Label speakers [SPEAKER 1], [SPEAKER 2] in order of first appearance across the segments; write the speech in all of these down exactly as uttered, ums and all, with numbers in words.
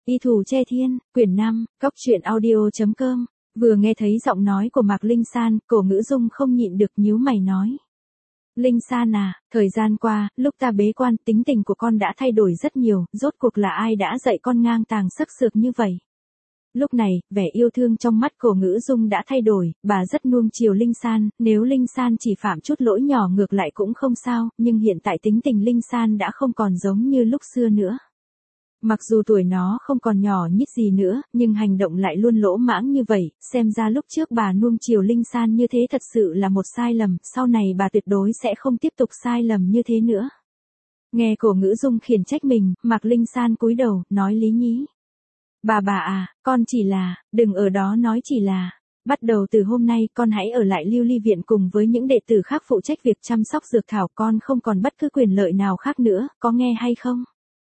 [SPEAKER 1] Y Thù Che Thiên, quyển năm, cốc truyện audio chấm com. Vừa nghe thấy giọng nói của Mạc Linh San, Cổ Ngữ Dung không nhịn được nhíu mày nói. Linh San à, thời gian qua, lúc ta bế quan, tính tình của con đã thay đổi rất nhiều, rốt cuộc là ai đã dạy con ngang tàng sắc sược như vậy? Lúc này, vẻ yêu thương trong mắt Cổ Ngữ Dung đã thay đổi, bà rất nuông chiều Linh San, nếu Linh San chỉ phạm chút lỗi nhỏ ngược lại cũng không sao, nhưng hiện tại tính tình Linh San đã không còn giống như lúc xưa nữa. Mặc dù tuổi nó không còn nhỏ nhít gì nữa, nhưng hành động lại luôn lỗ mãng như vậy, xem ra lúc trước bà nuông chiều Linh San như thế thật sự là một sai lầm, sau này bà tuyệt đối sẽ không tiếp tục sai lầm như thế nữa. Nghe Cổ Ngữ Dung khiển trách mình, Mạc Linh San cúi đầu, nói lý nhí. Bà bà à, con chỉ là, đừng ở đó nói chỉ là, bắt đầu từ hôm nay con hãy ở lại Lưu Ly Viện cùng với những đệ tử khác phụ trách việc chăm sóc dược thảo, con không còn bất cứ quyền lợi nào khác nữa, có nghe hay không?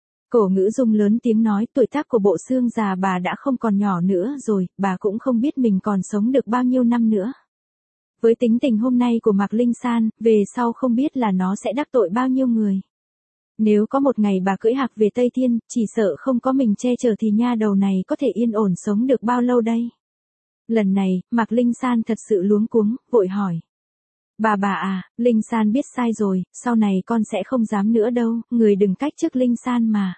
[SPEAKER 1] Cổ Ngữ Dung lớn tiếng nói, tuổi tác của bộ xương già bà đã không còn nhỏ nữa rồi, bà cũng không biết mình còn sống được bao nhiêu năm nữa. Với tính tình hôm nay của Mạc Linh San, về sau không biết là nó sẽ đắc tội bao nhiêu người. Nếu có một ngày bà cưỡi hạc về Tây Thiên, chỉ sợ không có mình che chở thì nha đầu này có thể yên ổn sống được bao lâu đây? Lần này, Mạc Linh San thật sự luống cuống, vội hỏi. Bà bà à, Linh San biết sai rồi, sau này con sẽ không dám nữa đâu, người đừng cách chức Linh San mà.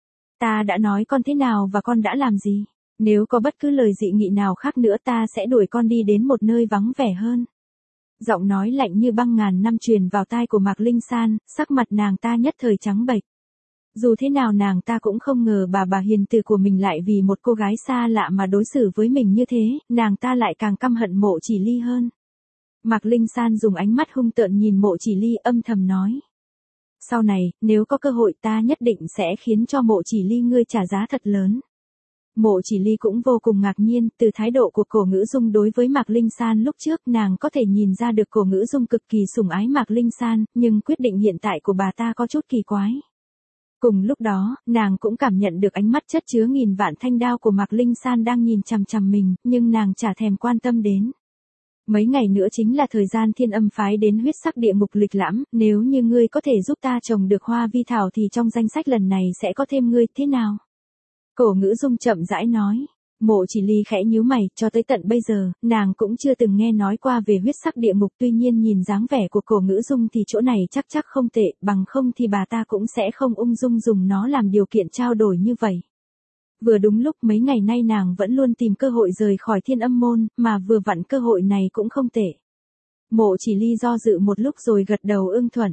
[SPEAKER 1] Ta đã nói con thế nào và con đã làm gì? Nếu có bất cứ lời dị nghị nào khác nữa ta sẽ đuổi con đi đến một nơi vắng vẻ hơn. Giọng nói lạnh như băng ngàn năm truyền vào tai của Mạc Linh San, sắc mặt nàng ta nhất thời trắng bệch. Dù thế nào nàng ta cũng không ngờ bà bà hiền từ của mình lại vì một cô gái xa lạ mà đối xử với mình như thế, nàng ta lại càng căm hận Mộ Chỉ Ly hơn. Mạc Linh San dùng ánh mắt hung tợn nhìn Mộ Chỉ Ly âm thầm nói. Sau này, nếu có cơ hội ta nhất định sẽ khiến cho Mộ Chỉ Ly ngươi trả giá thật lớn. Mộ Chỉ Ly cũng vô cùng ngạc nhiên, từ thái độ của Cổ Ngữ Dung đối với Mạc Linh San lúc trước nàng có thể nhìn ra được Cổ Ngữ Dung cực kỳ sủng ái Mạc Linh San, nhưng quyết định hiện tại của bà ta có chút kỳ quái. Cùng lúc đó, nàng cũng cảm nhận được ánh mắt chất chứa nghìn vạn thanh đao của Mạc Linh San đang nhìn chằm chằm mình, nhưng nàng chả thèm quan tâm đến. Mấy ngày nữa chính là thời gian Thiên Âm phái đến huyết sắc địa ngục lịch lãm, nếu như ngươi có thể giúp ta trồng được hoa vi thảo thì trong danh sách lần này sẽ có thêm ngươi, thế nào? Cổ Ngữ Dung chậm rãi nói. Mộ Chỉ Ly khẽ nhíu mày, cho tới tận bây giờ, nàng cũng chưa từng nghe nói qua về huyết sắc địa ngục, tuy nhiên nhìn dáng vẻ của Cổ Ngữ Dung thì chỗ này chắc chắc không tệ, bằng không thì bà ta cũng sẽ không ung dung dùng nó làm điều kiện trao đổi như vậy. Vừa đúng lúc mấy ngày nay nàng vẫn luôn tìm cơ hội rời khỏi Thiên Âm môn, mà vừa vặn cơ hội này cũng không tệ. Mộ Chỉ Ly do dự một lúc rồi gật đầu ưng thuận.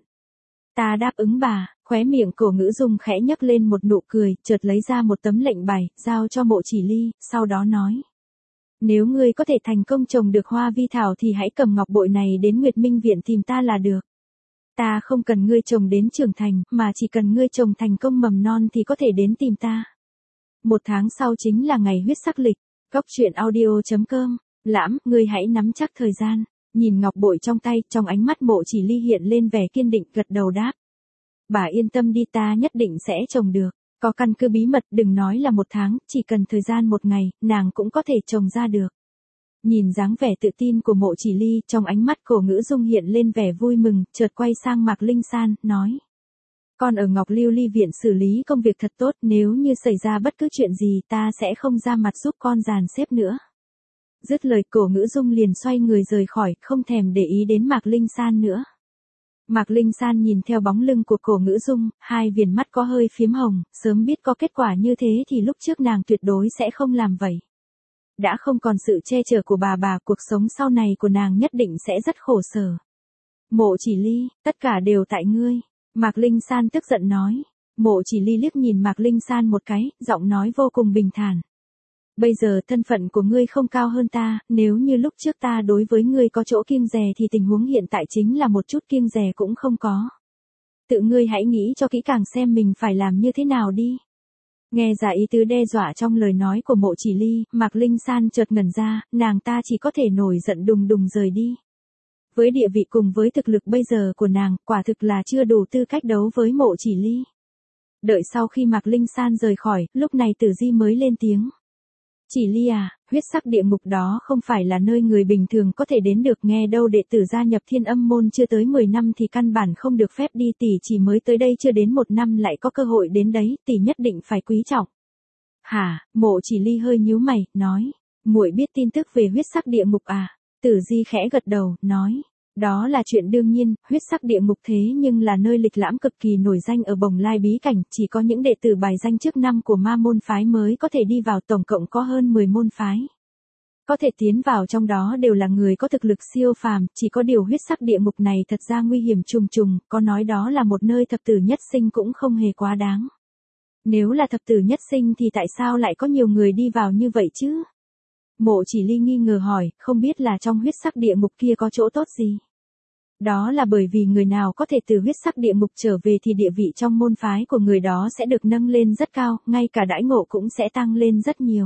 [SPEAKER 1] Ta đáp ứng bà, khóe miệng Cổ Ngữ Dung khẽ nhấc lên một nụ cười, chợt lấy ra một tấm lệnh bài, giao cho Mộ Chỉ Ly, sau đó nói. Nếu ngươi có thể thành công trồng được hoa vi thảo thì hãy cầm ngọc bội này đến Nguyệt Minh Viện tìm ta là được. Ta không cần ngươi trồng đến trưởng thành, mà chỉ cần ngươi trồng thành công mầm non thì có thể đến tìm ta. Một tháng sau chính là ngày huyết sắc lịch, cốc truyện audio chấm com, Lãm, ngươi hãy nắm chắc thời gian. Nhìn ngọc bội trong tay, trong ánh mắt Mộ Chỉ Ly hiện lên vẻ kiên định, gật đầu đáp. Bà yên tâm đi, ta nhất định sẽ trồng được, có căn cứ bí mật, đừng nói là một tháng, chỉ cần thời gian một ngày, nàng cũng có thể trồng ra được. Nhìn dáng vẻ tự tin của Mộ Chỉ Ly, trong ánh mắt Cổ Ngữ Dung hiện lên vẻ vui mừng, chợt quay sang Mạc Linh San, nói. Con ở Ngọc Lưu Ly Viện xử lý công việc thật tốt, nếu như xảy ra bất cứ chuyện gì ta sẽ không ra mặt giúp con dàn xếp nữa. Dứt lời Cổ Ngữ Dung liền xoay người rời khỏi, không thèm để ý đến Mạc Linh San nữa. Mạc Linh San nhìn theo bóng lưng của Cổ Ngữ Dung, hai viền mắt có hơi phím hồng, sớm biết có kết quả như thế thì lúc trước nàng tuyệt đối sẽ không làm vậy. Đã không còn sự che chở của bà bà, cuộc sống sau này của nàng nhất định sẽ rất khổ sở. Mộ Chỉ Ly, tất cả đều tại ngươi. Mạc Linh San tức giận nói. Mộ Chỉ Ly liếc nhìn Mạc Linh San một cái, giọng nói vô cùng bình thản. Bây giờ thân phận của ngươi không cao hơn ta, nếu như lúc trước ta đối với ngươi có chỗ kiêng dè thì tình huống hiện tại chính là một chút kiêng dè cũng không có. Tự ngươi hãy nghĩ cho kỹ càng xem mình phải làm như thế nào đi. Nghe ra ý tứ đe dọa trong lời nói của Mộ Chỉ Ly, Mạc Linh San chợt ngẩn ra, nàng ta chỉ có thể nổi giận đùng đùng rời đi. Với địa vị cùng với thực lực bây giờ của nàng, quả thực là chưa đủ tư cách đấu với Mộ Chỉ Ly. Đợi sau khi Mạc Linh San rời khỏi, lúc này Tử Di mới lên tiếng. Chỉ Ly à, huyết sắc địa ngục đó không phải là nơi người bình thường có thể đến được, nghe đâu đệ tử gia nhập Thiên Âm môn chưa tới mười năm thì căn bản không được phép đi, tỷ chỉ mới tới đây chưa đến một năm lại có cơ hội đến đấy, tỷ nhất định phải quý trọng. Hả? Mộ Chỉ Ly hơi nhíu mày, nói. Muội biết tin tức về huyết sắc địa ngục à? Tử Di khẽ gật đầu, nói. Đó là chuyện đương nhiên, huyết sắc địa ngục thế nhưng là nơi lịch lãm cực kỳ nổi danh ở Bồng Lai bí cảnh, chỉ có những đệ tử bài danh trước năm của ma môn phái mới có thể đi vào, tổng cộng có hơn mười môn phái. Có thể tiến vào trong đó đều là người có thực lực siêu phàm, chỉ có điều huyết sắc địa ngục này thật ra nguy hiểm trùng trùng, có nói đó là một nơi thập tử nhất sinh cũng không hề quá đáng. Nếu là thập tử nhất sinh thì tại sao lại có nhiều người đi vào như vậy chứ? Mộ Chỉ Ly nghi ngờ hỏi, không biết là trong huyết sắc địa ngục kia có chỗ tốt gì? Đó là bởi vì người nào có thể từ huyết sắc địa ngục trở về thì địa vị trong môn phái của người đó sẽ được nâng lên rất cao, ngay cả đãi ngộ cũng sẽ tăng lên rất nhiều.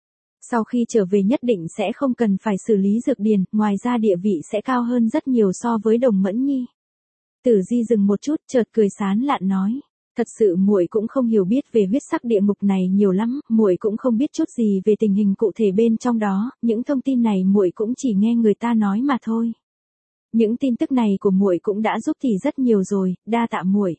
[SPEAKER 1] Sau khi trở về nhất định sẽ không cần phải xử lý dược điền, ngoài ra địa vị sẽ cao hơn rất nhiều so với Đồng Mẫn Nhi. Tử Di dừng một chút, chợt cười sán lạn nói. Thật sự muội cũng không hiểu biết về huyết sắc địa ngục này nhiều lắm, muội cũng không biết chút gì về tình hình cụ thể bên trong đó, những thông tin này muội cũng chỉ nghe người ta nói mà thôi. Những tin tức này của muội cũng đã giúp thì rất nhiều rồi, đa tạ muội.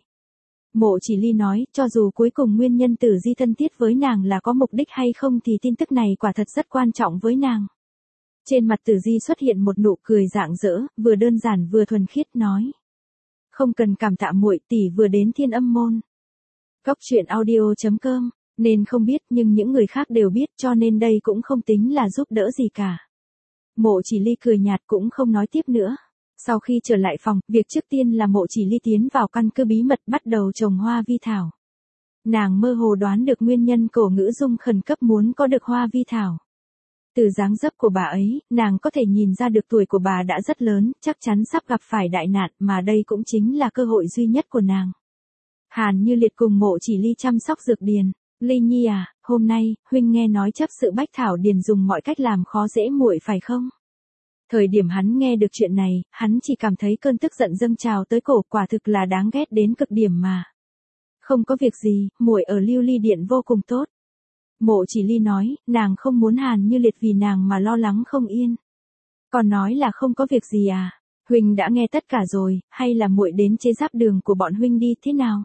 [SPEAKER 1] Mộ Chỉ Ly nói, cho dù cuối cùng nguyên nhân Tử Di thân thiết với nàng là có mục đích hay không thì tin tức này quả thật rất quan trọng với nàng. Trên mặt Tử Di xuất hiện một nụ cười rạng rỡ, vừa đơn giản vừa thuần khiết nói. Không cần cảm tạ muội, tỷ vừa đến Thiên Âm môn. Cóc truyện audio chấm com, nên không biết nhưng những người khác đều biết cho nên đây cũng không tính là giúp đỡ gì cả. Mộ Chỉ Ly cười nhạt cũng không nói tiếp nữa. Sau khi trở lại phòng, việc trước tiên là Mộ Chỉ Ly tiến vào căn cứ bí mật bắt đầu trồng hoa vi thảo. Nàng mơ hồ đoán được nguyên nhân Cổ Ngữ Dung khẩn cấp muốn có được hoa vi thảo. Từ dáng dấp của bà ấy, nàng có thể nhìn ra được tuổi của bà đã rất lớn, chắc chắn sắp gặp phải đại nạn mà đây cũng chính là cơ hội duy nhất của nàng. Hàn Như Liệt cùng Mộ Chỉ Ly chăm sóc dược điền. Ly Nhi à, hôm nay, huynh nghe nói chấp sự Bách Thảo Điền dùng mọi cách làm khó dễ muội phải không? Thời điểm hắn nghe được chuyện này, hắn chỉ cảm thấy cơn tức giận dâng trào tới cổ, quả thực là đáng ghét đến cực điểm mà. Không có việc gì, muội ở Lưu Ly Điện vô cùng tốt. Mộ Chỉ Ly nói, nàng không muốn Hàn Như Liệt vì nàng mà lo lắng không yên. Còn nói là không có việc gì à? Huynh đã nghe tất cả rồi, hay là muội đến chế giáp đường của bọn huynh đi thế nào?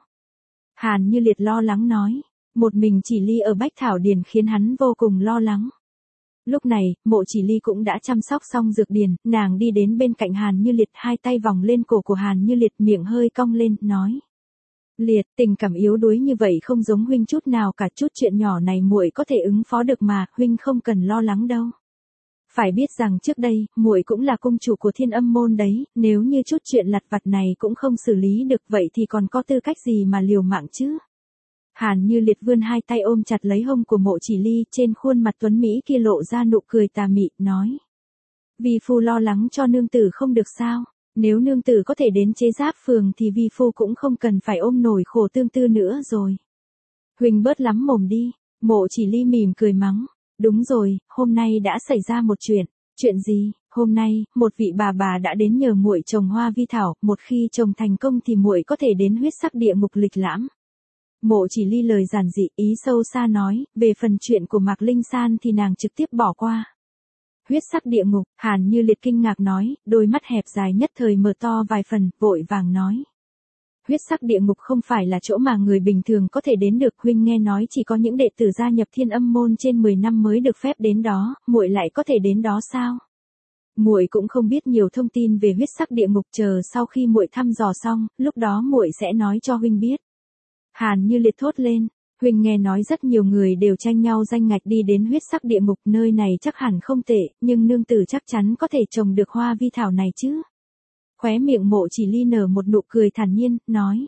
[SPEAKER 1] Hàn Như Liệt lo lắng nói, một mình Chỉ Ly ở Bách Thảo Điền khiến hắn vô cùng lo lắng. Lúc này, Mộ Chỉ Ly cũng đã chăm sóc xong dược điền, nàng đi đến bên cạnh Hàn Như Liệt, hai tay vòng lên cổ của Hàn Như Liệt, miệng hơi cong lên, nói. Liệt, tình cảm yếu đuối như vậy không giống huynh chút nào cả, chút chuyện nhỏ này muội có thể ứng phó được mà, huynh không cần lo lắng đâu. Phải biết rằng trước đây, muội cũng là cung chủ của Thiên Âm môn đấy, nếu như chút chuyện lặt vặt này cũng không xử lý được vậy thì còn có tư cách gì mà liều mạng chứ? Hàn Như Liệt vươn hai tay ôm chặt lấy hông của Mộ Chỉ Ly, trên khuôn mặt tuấn mỹ kia lộ ra nụ cười tà mị, nói. Vi phu lo lắng cho nương tử không được sao? Nếu nương tử có thể đến chế giáp phường thì vi phu cũng không cần phải ôm nổi khổ tương tư nữa rồi. Huynh bớt lắm mồm đi. Mộ Chỉ Ly mỉm cười mắng. Đúng rồi, hôm nay đã xảy ra một chuyện. Chuyện gì? Hôm nay, một vị bà bà đã đến nhờ muội trồng hoa vi thảo, một khi trồng thành công thì muội có thể đến huyết sắc địa ngục lịch lãm. Mộ Chỉ Ly lời giản dị, ý sâu xa nói, về phần chuyện của Mạc Linh San thì nàng trực tiếp bỏ qua. Huyết sắc địa ngục, Hàn Như Liệt kinh ngạc nói, đôi mắt hẹp dài nhất thời mở to vài phần, vội vàng nói. Huyết sắc địa ngục không phải là chỗ mà người bình thường có thể đến được, huynh nghe nói chỉ có những đệ tử gia nhập Thiên Âm môn trên mười năm mới được phép đến đó, muội lại có thể đến đó sao? Muội cũng không biết nhiều thông tin về huyết sắc địa ngục, chờ sau khi muội thăm dò xong, lúc đó muội sẽ nói cho huynh biết. Hàn Như Liệt thốt lên, huynh nghe nói rất nhiều người đều tranh nhau danh ngạch đi đến huyết sắc địa ngục, nơi này chắc hẳn không tệ, nhưng nương tử chắc chắn có thể trồng được hoa vi thảo này chứ? Khóe miệng Mộ Chỉ Ly nở một nụ cười thản nhiên, nói.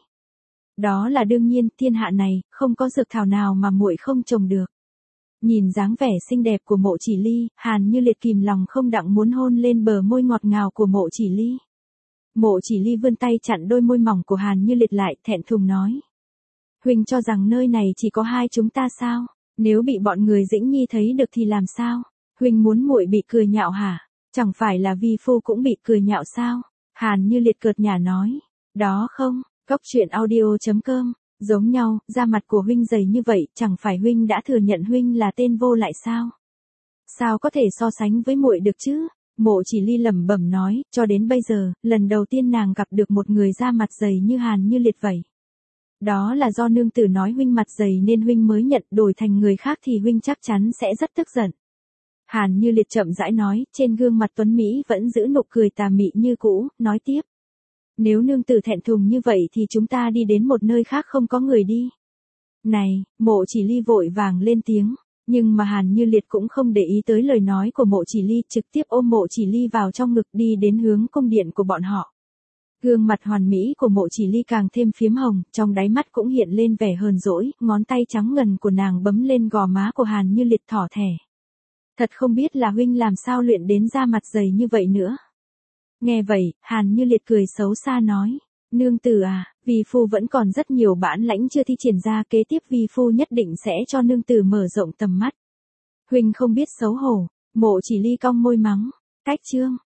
[SPEAKER 1] Đó là đương nhiên, thiên hạ này, không có dược thảo nào mà muội không trồng được. Nhìn dáng vẻ xinh đẹp của Mộ Chỉ Ly, Hàn Như Liệt kìm lòng không đặng muốn hôn lên bờ môi ngọt ngào của Mộ Chỉ Ly. Mộ Chỉ Ly vươn tay chặn đôi môi mỏng của Hàn Như Liệt lại, thẹn thùng nói. Huynh cho rằng nơi này chỉ có hai chúng ta sao? Nếu bị bọn người Dĩnh Nhi thấy được thì làm sao? Huynh muốn muội bị cười nhạo hả? Chẳng phải là vi phu cũng bị cười nhạo sao? Hàn Như Liệt cợt nhả nói. Đó không, cóc truyện audio chấm com, giống nhau, da mặt của huynh dày như vậy, chẳng phải huynh đã thừa nhận huynh là tên vô lại sao? Sao có thể so sánh với muội được chứ? Mộ Chỉ Ly lẩm bẩm nói, cho đến bây giờ, lần đầu tiên nàng gặp được một người da mặt dày như Hàn Như Liệt vậy. Đó là do nương tử nói huynh mặt dày nên huynh mới nhận, đổi thành người khác thì huynh chắc chắn sẽ rất tức giận. Hàn Như Liệt chậm rãi nói, trên gương mặt tuấn Mỹ vẫn giữ nụ cười tà mị như cũ, nói tiếp. Nếu nương tử thẹn thùng như vậy thì chúng ta đi đến một nơi khác không có người đi. Này, Mộ Chỉ Ly vội vàng lên tiếng, nhưng mà Hàn Như Liệt cũng không để ý tới lời nói của Mộ Chỉ Ly, trực tiếp ôm Mộ Chỉ Ly vào trong ngực đi đến hướng cung điện của bọn họ. Gương mặt hoàn mỹ của Mộ Chỉ Ly càng thêm phiếm hồng, trong đáy mắt cũng hiện lên vẻ hờn dỗi, ngón tay trắng ngần của nàng bấm lên gò má của Hàn Như Liệt thỏ thẻ. Thật không biết là huynh làm sao luyện đến da mặt dày như vậy nữa. Nghe vậy, Hàn Như Liệt cười xấu xa nói, nương tử à, vi phu vẫn còn rất nhiều bản lãnh chưa thi triển ra, kế tiếp vi phu nhất định sẽ cho nương tử mở rộng tầm mắt. Huynh không biết xấu hổ, Mộ Chỉ Ly cong môi mắng, cách chương.